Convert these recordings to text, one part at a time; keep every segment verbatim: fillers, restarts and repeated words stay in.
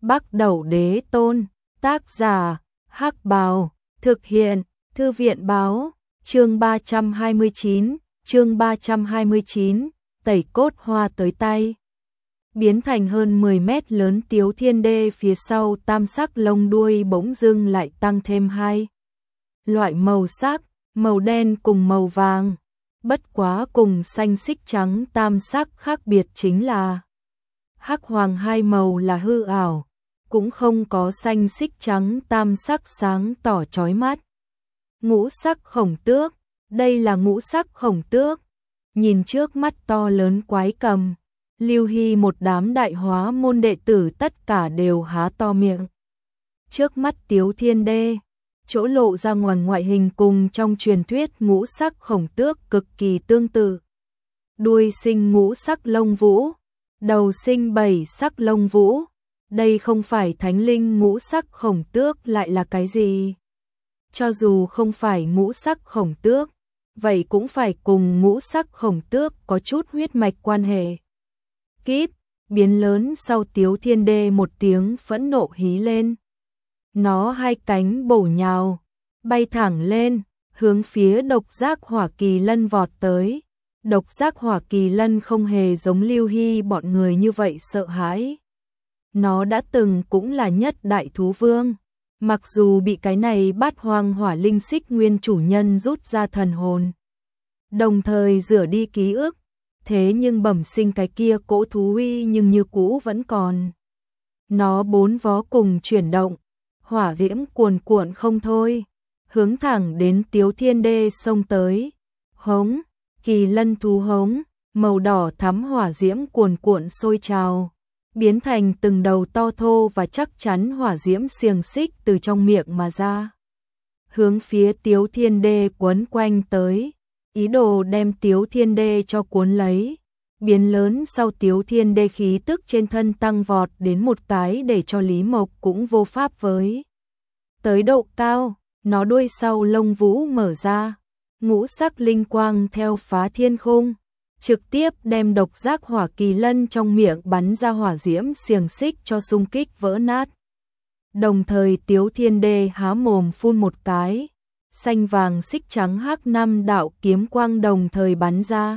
Bắc Đẩu Đế Tôn, tác giả, Hắc Bào, thực hiện, Thư viện báo, chương ba trăm hai mươi chín, chương ba trăm hai mươi chín, tẩy cốt hoa tới tay. Biến thành hơn mười mét lớn Tiếu Thiên Đê phía sau tam sắc lông đuôi bỗng dưng lại tăng thêm hai loại màu sắc, màu đen cùng màu vàng. Bất quá cùng xanh xích trắng tam sắc khác biệt chính là hắc hoàng hai màu là hư ảo, cũng không có xanh xích trắng tam sắc sáng tỏ chói mắt. Ngũ sắc khổng tước, đây là ngũ sắc khổng tước. Nhìn trước mắt to lớn quái cầm, Lưu Hy một đám đại hóa môn đệ tử tất cả đều há to miệng. Trước mắt Tiếu Thiên Đê, chỗ lộ ra ngoài ngoại hình cùng trong truyền thuyết ngũ sắc khổng tước cực kỳ tương tự. Đuôi sinh ngũ sắc lông vũ, đầu sinh bảy sắc lông vũ. Đây không phải thánh linh ngũ sắc khổng tước lại là cái gì? Cho dù không phải ngũ sắc khổng tước, vậy cũng phải cùng ngũ sắc khổng tước có chút huyết mạch quan hệ. Kít, biến lớn sau Tiếu Thiên Đê một tiếng phẫn nộ hí lên. Nó hai cánh bổ nhào, bay thẳng lên, hướng phía độc giác hỏa kỳ lân vọt tới. Độc giác hỏa kỳ lân không hề giống Lưu Hy bọn người như vậy sợ hãi. Nó đã từng cũng là nhất đại thú vương. Mặc dù bị cái này bát hoang hỏa linh xích nguyên chủ nhân rút ra thần hồn, đồng thời rửa đi ký ức, thế nhưng bẩm sinh cái kia cỗ thú uy nhưng như cũ vẫn còn. Nó bốn vó cùng chuyển động, hỏa diễm cuồn cuộn không thôi, hướng thẳng đến Tiếu Thiên Đê xông tới. Hống, kỳ lân thú hống, màu đỏ thắm hỏa diễm cuồn cuộn sôi trào, biến thành từng đầu to thô và chắc chắn hỏa diễm xiềng xích từ trong miệng mà ra. Hướng phía Tiếu Thiên Đê quấn quanh tới, ý đồ đem Tiếu Thiên Đê cho cuốn lấy. Biến lớn sau Tiếu Thiên Đê khí tức trên thân tăng vọt đến một cái để cho Lý Mộc cũng vô pháp với. Tới độ cao, nó đuôi sau lông vũ mở ra, ngũ sắc linh quang theo phá thiên khung, trực tiếp đem độc giác hỏa kỳ lân trong miệng bắn ra hỏa diễm xiềng xích cho xung kích vỡ nát. Đồng thời Tiếu Thiên Đê há mồm phun một cái, xanh vàng xích trắng hắc năm đạo kiếm quang đồng thời bắn ra,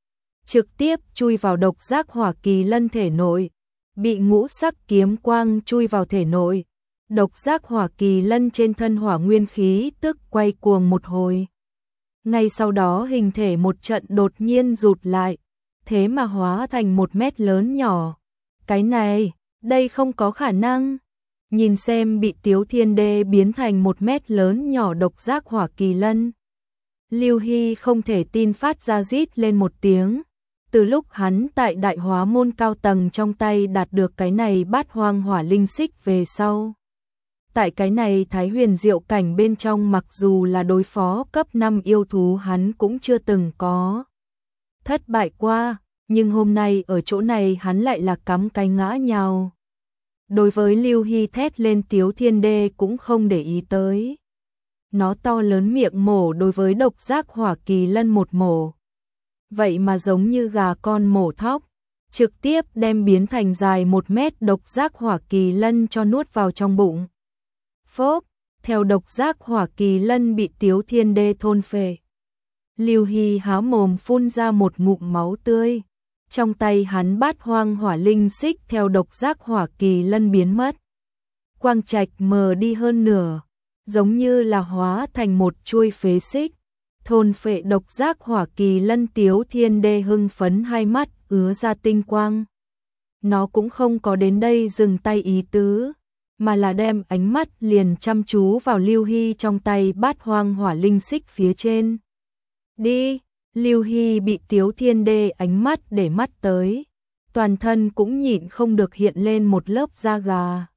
trực tiếp chui vào độc giác hỏa kỳ lân thể nội. Bị ngũ sắc kiếm quang chui vào thể nội, độc giác hỏa kỳ lân trên thân hỏa nguyên khí tức quay cuồng một hồi. Ngay sau đó hình thể một trận đột nhiên rụt lại, thế mà hóa thành một mét lớn nhỏ. Cái này, đây không có khả năng. Nhìn xem bị Tiếu Thiên Đê biến thành một mét lớn nhỏ độc giác hỏa kỳ lân, Lưu Hy không thể tin phát ra rít lên một tiếng. Từ lúc hắn tại đại hóa môn cao tầng trong tay đạt được cái này bát hoang hỏa linh xích về sau, tại cái này Thái Huyền Diệu cảnh bên trong mặc dù là đối phó cấp năm yêu thú hắn cũng chưa từng có thất bại qua, nhưng hôm nay ở chỗ này hắn lại là cắm cái ngã nhào. Đối với Lưu Hy thét lên Tiếu Thiên Đê cũng không để ý tới. Nó to lớn miệng mổ đối với độc giác hỏa kỳ lân một mổ. Vậy mà giống như gà con mổ thóc, trực tiếp đem biến thành dài một mét độc giác hỏa kỳ lân cho nuốt vào trong bụng. Phốp, theo độc giác hỏa kỳ lân bị Tiếu Thiên Đê thôn phệ, Lưu Hy há mồm phun ra một ngụm máu tươi. Trong tay hắn bát hoang hỏa linh xích theo độc giác hỏa kỳ lân biến mất. Quang trạch mờ đi hơn nửa, giống như là hóa thành một chuôi phế xích. Thôn phệ độc giác hỏa kỳ lân Tiếu Thiên Đê hưng phấn hai mắt ứa ra tinh quang. Nó cũng không có đến đây dừng tay ý tứ, mà là đem ánh mắt liền chăm chú vào Lưu Hy trong tay bát hoang hỏa linh xích phía trên. Đi, Lưu Hy bị Tiếu Thiên Đê ánh mắt để mắt tới, toàn thân cũng nhịn không được hiện lên một lớp da gà.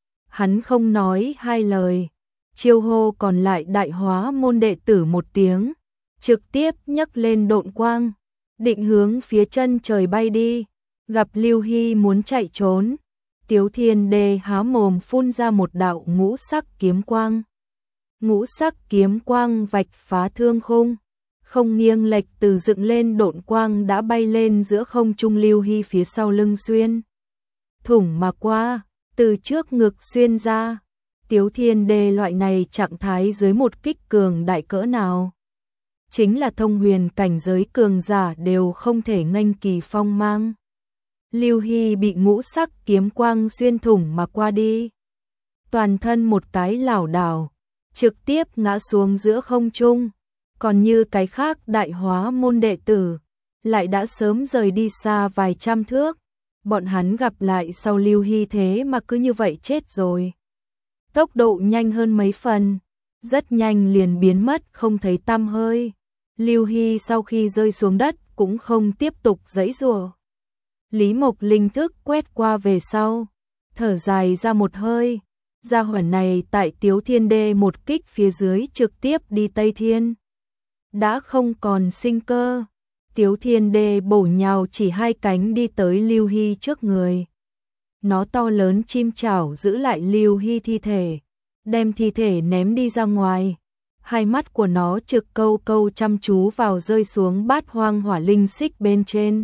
Hắn không nói hai lời, chiêu hô còn lại đại hóa môn đệ tử một tiếng, trực tiếp nhấc lên độn quang, định hướng phía chân trời bay đi. Gặp Lưu Hy muốn chạy trốn, Tiếu Thiên Đê há mồm phun ra một đạo ngũ sắc kiếm quang. Ngũ sắc kiếm quang vạch phá thương khung, không nghiêng lệch từ dựng lên độn quang đã bay lên giữa không trung Lưu Hy phía sau lưng xuyên thủng mà qua, từ trước ngực xuyên ra. Tiếu Thiên Đê loại này trạng thái dưới một kích cường đại cỡ nào. Chính là thông huyền cảnh giới cường giả đều không thể nghênh kỳ phong mang. Lưu Hy bị ngũ sắc kiếm quang xuyên thủng mà qua đi. Toàn thân một cái lảo đảo, trực tiếp ngã xuống giữa không trung. Còn như cái khác đại hóa môn đệ tử, lại đã sớm rời đi xa vài trăm thước. Bọn hắn gặp lại sau Lưu Hy thế mà cứ như vậy chết rồi. Tốc độ nhanh hơn mấy phần, rất nhanh liền biến mất không thấy tăm hơi. Lưu Hy sau khi rơi xuống đất cũng không tiếp tục giãy giụa. Lý Mộc linh thức quét qua về sau, thở dài ra một hơi. Gia hỏa này tại Tiếu Thiên Đê một kích phía dưới trực tiếp đi Tây Thiên. Đã không còn sinh cơ. Tiếu Thiên Đê bổ nhào chỉ hai cánh đi tới Lưu Hy trước người. Nó to lớn chim chảo giữ lại Lưu Hy thi thể, đem thi thể ném đi ra ngoài. Hai mắt của nó trực câu câu chăm chú vào rơi xuống bát hoang hỏa linh xích bên trên.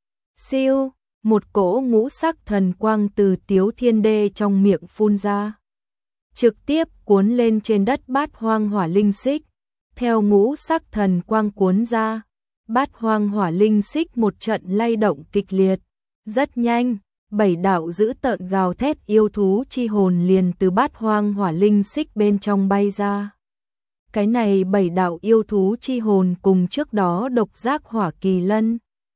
Siêu, một cỗ ngũ sắc thần quang từ Tiếu Thiên Đê trong miệng phun ra, trực tiếp cuốn lên trên đất bát hoang hỏa linh xích. Theo ngũ sắc thần quang cuốn ra, bát hoang hỏa linh xích một trận lay động kịch liệt. Rất nhanh, bảy đạo dữ tợn gào thét yêu thú chi hồn liền từ bát hoang hỏa linh xích bên trong bay ra. Cái này bảy đạo yêu thú chi hồn cùng trước đó độc giác hỏa kỳ lân,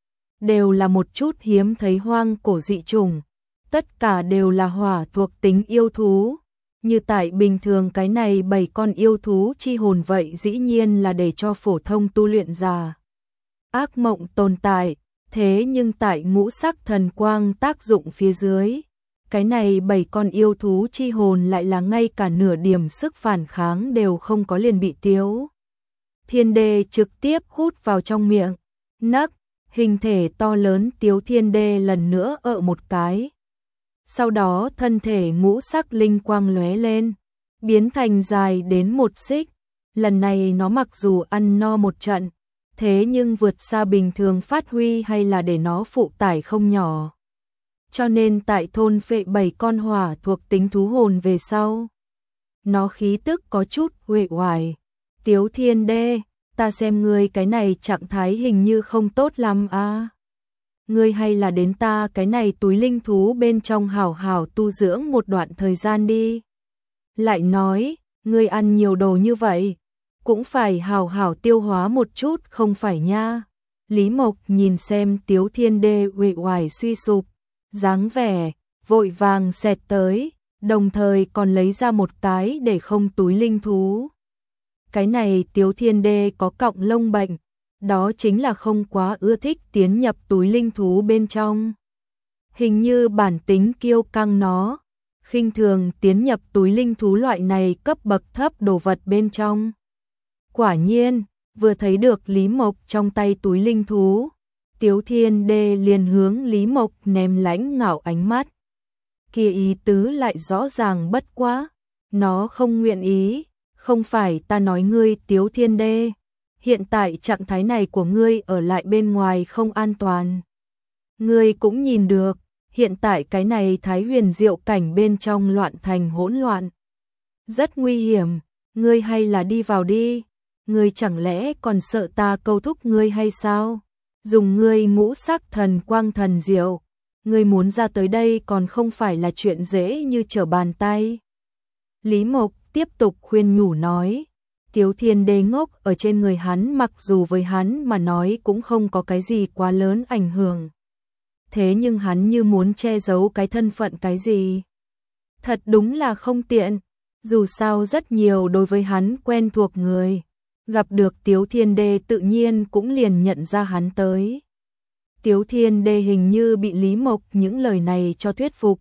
đều là một chút hiếm thấy hoang cổ dị chủng. Tất cả đều là hỏa thuộc tính yêu thú. Như tại bình thường cái này bảy con yêu thú chi hồn vậy dĩ nhiên là để cho phổ thông tu luyện giả ác mộng tồn tại. Thế nhưng tại ngũ sắc thần quang tác dụng phía dưới, cái này bảy con yêu thú chi hồn lại là ngay cả nửa điểm sức phản kháng đều không có, liền bị Tiếu Thiên Đê trực tiếp hút vào trong miệng. Nấc, hình thể to lớn Tiếu Thiên Đê lần nữa ợ một cái. Sau đó thân thể ngũ sắc linh quang lóe lên, biến thành dài đến một xích. Lần này nó mặc dù ăn no một trận, thế nhưng vượt xa bình thường phát huy hay là để nó phụ tải không nhỏ. Cho nên tại thôn phệ bảy con hỏa thuộc tính thú hồn về sau, nó khí tức có chút uể oải. Tiếu Thiên Đê, ta xem ngươi cái này trạng thái hình như không tốt lắm à. Ngươi hay là đến ta cái này túi linh thú bên trong hảo hảo tu dưỡng một đoạn thời gian đi. Lại nói, ngươi ăn nhiều đồ như vậy, cũng phải hảo hảo tiêu hóa một chút không phải nha. Lý Mộc nhìn xem Tiếu Thiên Đê uể oải suy sụp, dáng vẻ, vội vàng xẹt tới, đồng thời còn lấy ra một cái để không túi linh thú. Cái này Tiếu Thiên Đê có cọng lông bệnh, đó chính là không quá ưa thích tiến nhập túi linh thú bên trong. Hình như bản tính kiêu căng nó, khinh thường tiến nhập túi linh thú loại này cấp bậc thấp đồ vật bên trong. Quả nhiên, vừa thấy được Lý Mộc trong tay túi linh thú, Tiếu Thiên Đê liền hướng Lý Mộc ném lãnh ngạo ánh mắt. Kia ý tứ lại rõ ràng bất quá, nó không nguyện ý, không phải ta nói ngươi Tiếu Thiên Đê, hiện tại trạng thái này của ngươi ở lại bên ngoài không an toàn. Ngươi cũng nhìn được, hiện tại cái này Thái Huyền Diệu cảnh bên trong loạn thành hỗn loạn. Rất nguy hiểm, ngươi hay là đi vào đi. Ngươi chẳng lẽ còn sợ ta câu thúc ngươi hay sao? Dùng ngươi ngũ sắc thần quang thần diệu, ngươi muốn ra tới đây còn không phải là chuyện dễ như trở bàn tay. Lý Mộc tiếp tục khuyên nhủ nói, Tiếu Thiên Đê ngốc ở trên người hắn mặc dù với hắn mà nói cũng không có cái gì quá lớn ảnh hưởng. Thế nhưng hắn như muốn che giấu cái thân phận cái gì. Thật đúng là không tiện, dù sao rất nhiều đối với hắn quen thuộc người. Gặp được Tiếu Thiên Đê tự nhiên cũng liền nhận ra hắn tới. Tiếu Thiên Đê hình như bị Lý Mộc những lời này cho thuyết phục.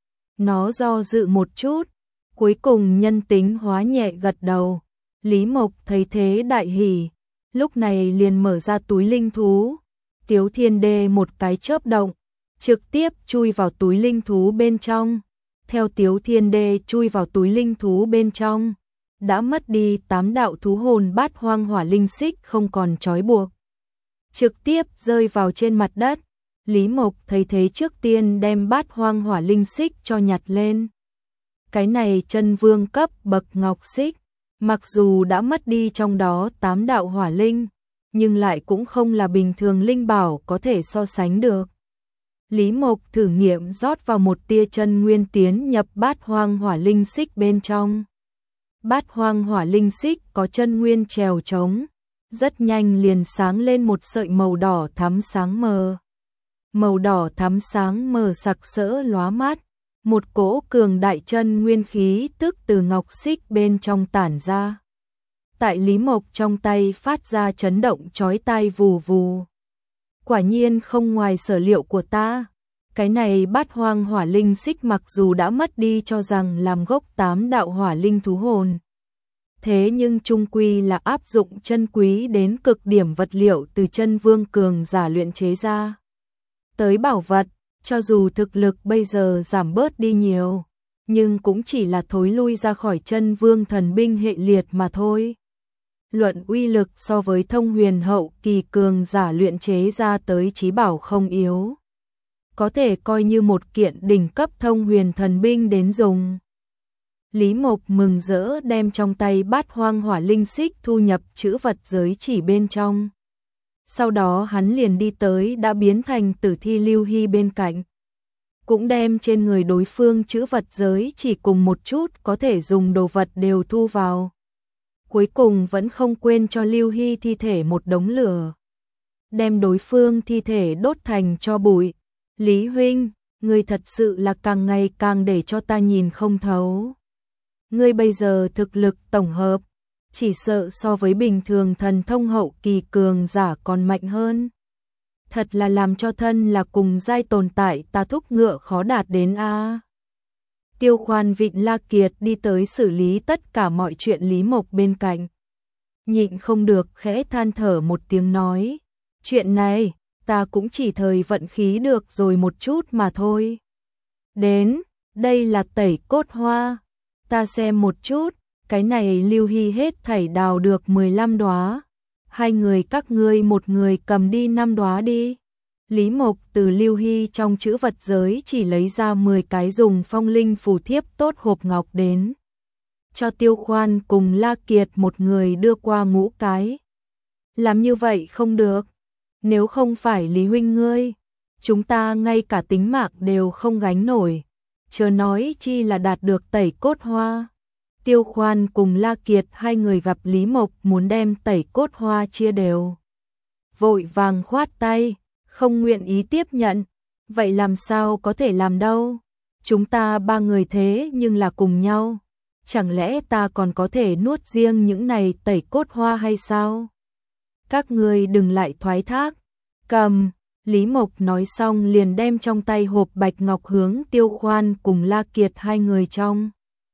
Nó do dự một chút, cuối cùng nhân tính hóa nhẹ gật đầu. Lý Mộc thấy thế đại hỉ, lúc này liền mở ra túi linh thú. Tiếu Thiên Đê một cái chớp động, trực tiếp chui vào túi linh thú bên trong. Theo Tiếu Thiên Đê chui vào túi linh thú bên trong, đã mất đi tám đạo thú hồn bát hoang hỏa linh xích không còn trói buộc. Trực tiếp rơi vào trên mặt đất, Lý Mộc thấy thế trước tiên đem bát hoang hỏa linh xích cho nhặt lên. Cái này chân vương cấp bậc ngọc xích, mặc dù đã mất đi trong đó tám đạo hỏa linh, nhưng lại cũng không là bình thường linh bảo có thể so sánh được. Lý Mộc thử nghiệm rót vào một tia chân nguyên tiến nhập bát hoang hỏa linh xích bên trong. Bát hoang hỏa linh xích có chân nguyên trèo trống, rất nhanh liền sáng lên một sợi màu đỏ thắm sáng mờ. Màu đỏ thắm sáng mờ sặc sỡ lóa mắt, một cỗ cường đại chân nguyên khí tức từ ngọc xích bên trong tản ra. Tại Lý Mộc trong tay phát ra chấn động chói tai vù vù. Quả nhiên không ngoài sở liệu của ta. Cái này bát hoang hỏa linh xích mặc dù đã mất đi cho rằng làm gốc tám đạo hỏa linh thú hồn. Thế nhưng chung quy là áp dụng chân quý đến cực điểm vật liệu từ chân vương cường giả luyện chế ra. Tới bảo vật, cho dù thực lực bây giờ giảm bớt đi nhiều, nhưng cũng chỉ là thối lui ra khỏi chân vương thần binh hệ liệt mà thôi. Luận uy lực so với thông huyền hậu kỳ cường giả luyện chế ra tới chí bảo không yếu. Có thể coi như một kiện đỉnh cấp thông huyền thần binh đến dùng. Lý Mộc mừng rỡ đem trong tay bát hoang hỏa linh xích thu nhập chữ vật giới chỉ bên trong. Sau đó hắn liền đi tới đã biến thành tử thi Lưu Hy bên cạnh. Cũng đem trên người đối phương chữ vật giới chỉ cùng một chút có thể dùng đồ vật đều thu vào. Cuối cùng vẫn không quên cho Lưu Hy thi thể một đống lửa. Đem đối phương thi thể đốt thành tro bụi. Lý huynh, ngươi thật sự là càng ngày càng để cho ta nhìn không thấu. Ngươi bây giờ thực lực tổng hợp, chỉ sợ so với bình thường thần thông hậu kỳ cường giả còn mạnh hơn. Thật là làm cho thân là cùng giai tồn tại ta thúc ngựa khó đạt đến a. Tiêu Khoan vịn La Kiệt đi tới xử lý tất cả mọi chuyện Lý Mộc bên cạnh. Nhịn không được khẽ than thở một tiếng nói, chuyện này, ta cũng chỉ thời vận khí được rồi một chút mà thôi. Đến, đây là tẩy cốt hoa, ta xem một chút, cái này Lưu Hy hết thảy đào được mười lăm đóa, hai người các ngươi một người cầm đi năm đóa đi. Lý Mộc từ Lưu Hy trong chữ vật giới chỉ lấy ra mười cái dùng phong linh phù thiếp tốt hộp ngọc đến. Cho Tiêu Khoan cùng La Kiệt một người đưa qua ngũ cái. Làm như vậy không được. Nếu không phải Lý huynh ngươi, chúng ta ngay cả tính mạng đều không gánh nổi. Chớ nói chi là đạt được tẩy cốt hoa. Tiêu Khoan cùng La Kiệt hai người gặp Lý Mộc muốn đem tẩy cốt hoa chia đều. Vội vàng khoát tay, không nguyện ý tiếp nhận. Vậy làm sao có thể làm đâu? Chúng ta ba người thế nhưng là cùng nhau. Chẳng lẽ ta còn có thể nuốt riêng những này tẩy cốt hoa hay sao? Các ngươi đừng lại thoái thác. Cầm, Lý Mộc nói xong liền đem trong tay hộp bạch ngọc hướng Tiêu Khoan cùng La Kiệt hai người trong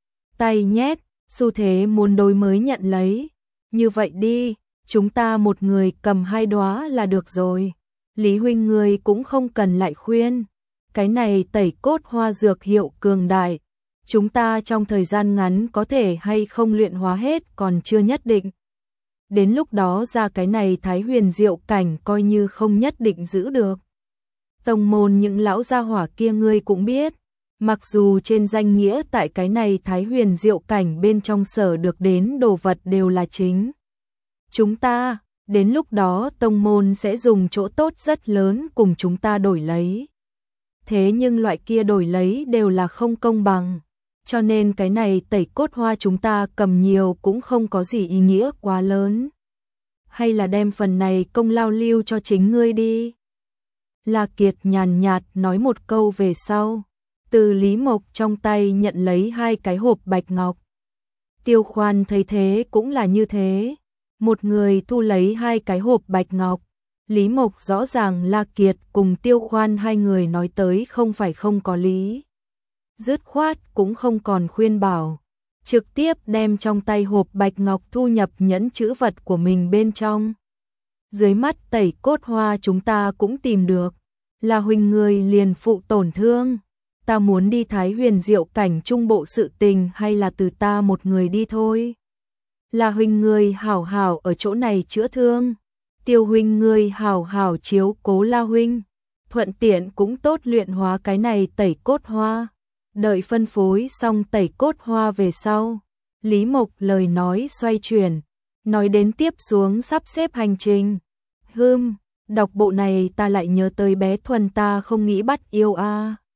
tay nhét, xu thế muốn đối mới nhận lấy. Như vậy đi, chúng ta một người cầm hai đóa là được rồi. Lý huynh ngươi cũng không cần lại khuyên. Cái này tẩy cốt hoa dược hiệu cường đại. Chúng ta trong thời gian ngắn có thể hay không luyện hóa hết còn chưa nhất định. Đến lúc đó ra cái này Thái Huyền Diệu cảnh coi như không nhất định giữ được. Tông môn những lão gia hỏa kia ngươi cũng biết. Mặc dù trên danh nghĩa tại cái này Thái Huyền Diệu cảnh bên trong sở được đến đồ vật đều là chính. Chúng ta, đến lúc đó tông môn sẽ dùng chỗ tốt rất lớn cùng chúng ta đổi lấy. Thế nhưng loại kia đổi lấy đều là không công bằng. Cho nên cái này tẩy cốt hoa chúng ta cầm nhiều cũng không có gì ý nghĩa quá lớn. Hay là đem phần này công lao lưu cho chính ngươi đi. La Kiệt nhàn nhạt nói một câu về sau. Từ Lý Mộc trong tay nhận lấy hai cái hộp bạch ngọc. Tiêu Khoan thấy thế cũng là như thế. Một người thu lấy hai cái hộp bạch ngọc. Lý Mộc rõ ràng La Kiệt cùng Tiêu Khoan hai người nói tới không phải không có lý. Dứt khoát cũng không còn khuyên bảo. Trực tiếp đem trong tay hộp bạch ngọc thu nhập nhẫn chữ vật của mình bên trong. Dưới mắt tẩy cốt hoa chúng ta cũng tìm được. Là huynh người liền phụ tổn thương. Ta muốn đi Thái Huyền Diệu cảnh trung bộ sự tình hay là từ ta một người đi thôi. Là huynh người hảo hảo ở chỗ này chữa thương. Tiêu huynh người hảo hảo chiếu cố La huynh. thuận tiện cũng tốt luyện hóa cái này tẩy cốt hoa. Đợi phân phối xong tẩy cốt hoa về sau, Lý Mộc lời nói xoay chuyển, nói đến tiếp xuống sắp xếp hành trình. Hừm, đọc bộ này ta lại nhớ tới bé Thuần ta không nghĩ bắt yêu a.